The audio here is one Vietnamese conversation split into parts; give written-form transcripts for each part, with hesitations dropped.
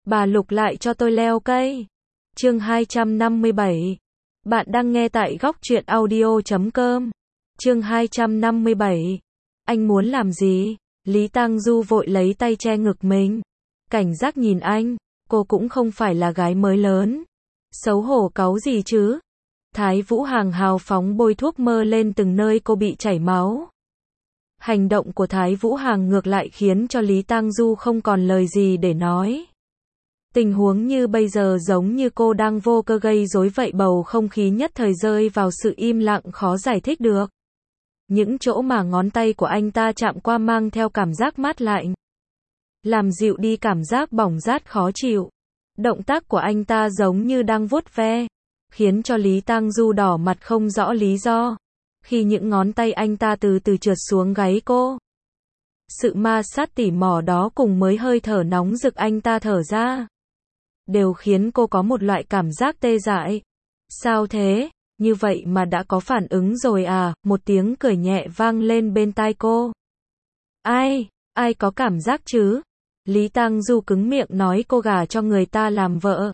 Bà Lục lại cho tôi leo cây. Chương 257. Bạn đang nghe tại góc truyện audio.com. Chương 257. Anh muốn làm gì? Lý Tang Du vội lấy tay che ngực mình. Cảnh giác nhìn anh, cô cũng không phải là gái mới lớn. Xấu hổ cáu gì chứ? Thái Vũ Hằng hào phóng bôi thuốc mơ lên từng nơi cô bị chảy máu. Hành động của Thái Vũ Hằng ngược lại khiến cho Lý Tang Du không còn lời gì để nói. Tình huống như bây giờ giống như cô đang vô cơ gây rối vậy, bầu không khí nhất thời rơi vào sự im lặng khó giải thích được. Những chỗ mà ngón tay của anh ta chạm qua mang theo cảm giác mát lạnh, làm dịu đi cảm giác bỏng rát khó chịu. Động tác của anh ta giống như đang vuốt ve, khiến cho Lý Tang Du đỏ mặt không rõ lý do. Khi những ngón tay anh ta từ từ trượt xuống gáy cô, sự ma sát tỉ mỉ đó cùng mới hơi thở nóng rực anh ta thở ra, đều khiến cô có một loại cảm giác tê dại. Sao thế? Như vậy mà đã có phản ứng rồi à? Một tiếng cười nhẹ vang lên bên tai cô. Ai có cảm giác chứ? Lý Tang Du cứng miệng nói cô gả cho người ta làm vợ,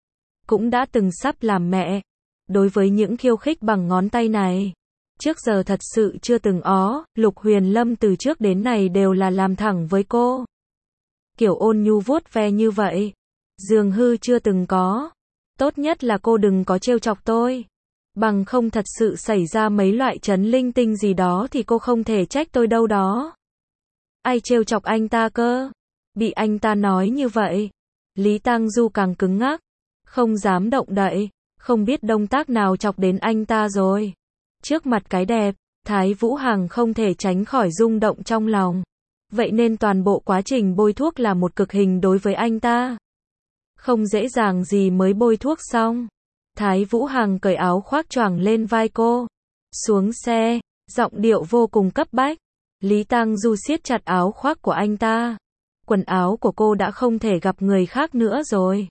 cũng đã từng sắp làm mẹ. Đối với những khiêu khích bằng ngón tay này, trước giờ thật sự chưa từng Lục Huyền Lâm từ trước đến nay đều là làm thẳng với cô. Kiểu ôn nhu vuốt ve như vậy, dường hư chưa từng có. Tốt nhất là cô đừng có trêu chọc tôi. Bằng không thật sự xảy ra mấy loại chấn linh tinh gì đó thì cô không thể trách tôi đâu đó. Ai trêu chọc anh ta cơ? Bị anh ta nói như vậy, Lý Tang Du càng cứng ngắc, không dám động đậy, không biết động tác nào chọc đến anh ta rồi. Trước mặt cái đẹp, Thái Vũ Hằng không thể tránh khỏi rung động trong lòng. Vậy nên toàn bộ quá trình bôi thuốc là một cực hình đối với anh ta. Không dễ dàng gì mới bôi thuốc xong. Thái Vũ Hằng cởi áo khoác choàng lên vai cô. Xuống xe, giọng điệu vô cùng cấp bách. Lý Tang Du siết chặt áo khoác của anh ta. Quần áo của cô đã không thể gặp người khác nữa rồi.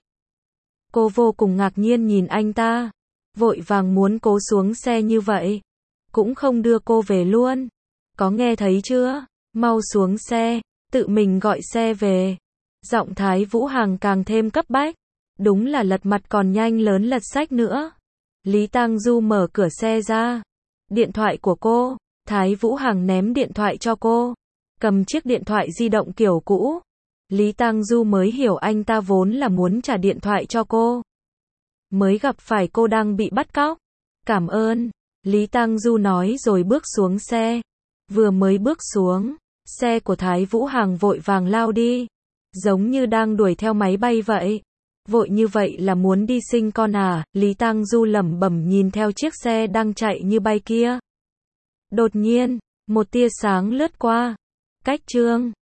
Cô vô cùng ngạc nhiên nhìn anh ta, vội vàng muốn cố xuống xe như vậy, cũng không đưa cô về luôn. Có nghe thấy chưa? Mau xuống xe, tự mình gọi xe về. Giọng Thái Vũ Hằng càng thêm cấp bách. Đúng là lật mặt còn nhanh lớn lật sách nữa. Lý Tang Du mở cửa xe ra. Điện thoại của cô. Thái Vũ Hằng ném điện thoại cho cô, cầm chiếc điện thoại di động kiểu cũ. Lý Tang Du mới hiểu anh ta vốn là muốn trả điện thoại cho cô, mới gặp phải cô đang bị bắt cóc. Cảm ơn, Lý Tang Du nói rồi bước xuống xe. Vừa mới bước xuống, xe của Thái Vũ Hằng vội vàng lao đi, giống như đang đuổi theo máy bay vậy. Vội như vậy là muốn đi sinh con à? Lý Tang Du lẩm bẩm nhìn theo chiếc xe đang chạy như bay kia. Đột nhiên, một tia sáng lướt qua. Cách chương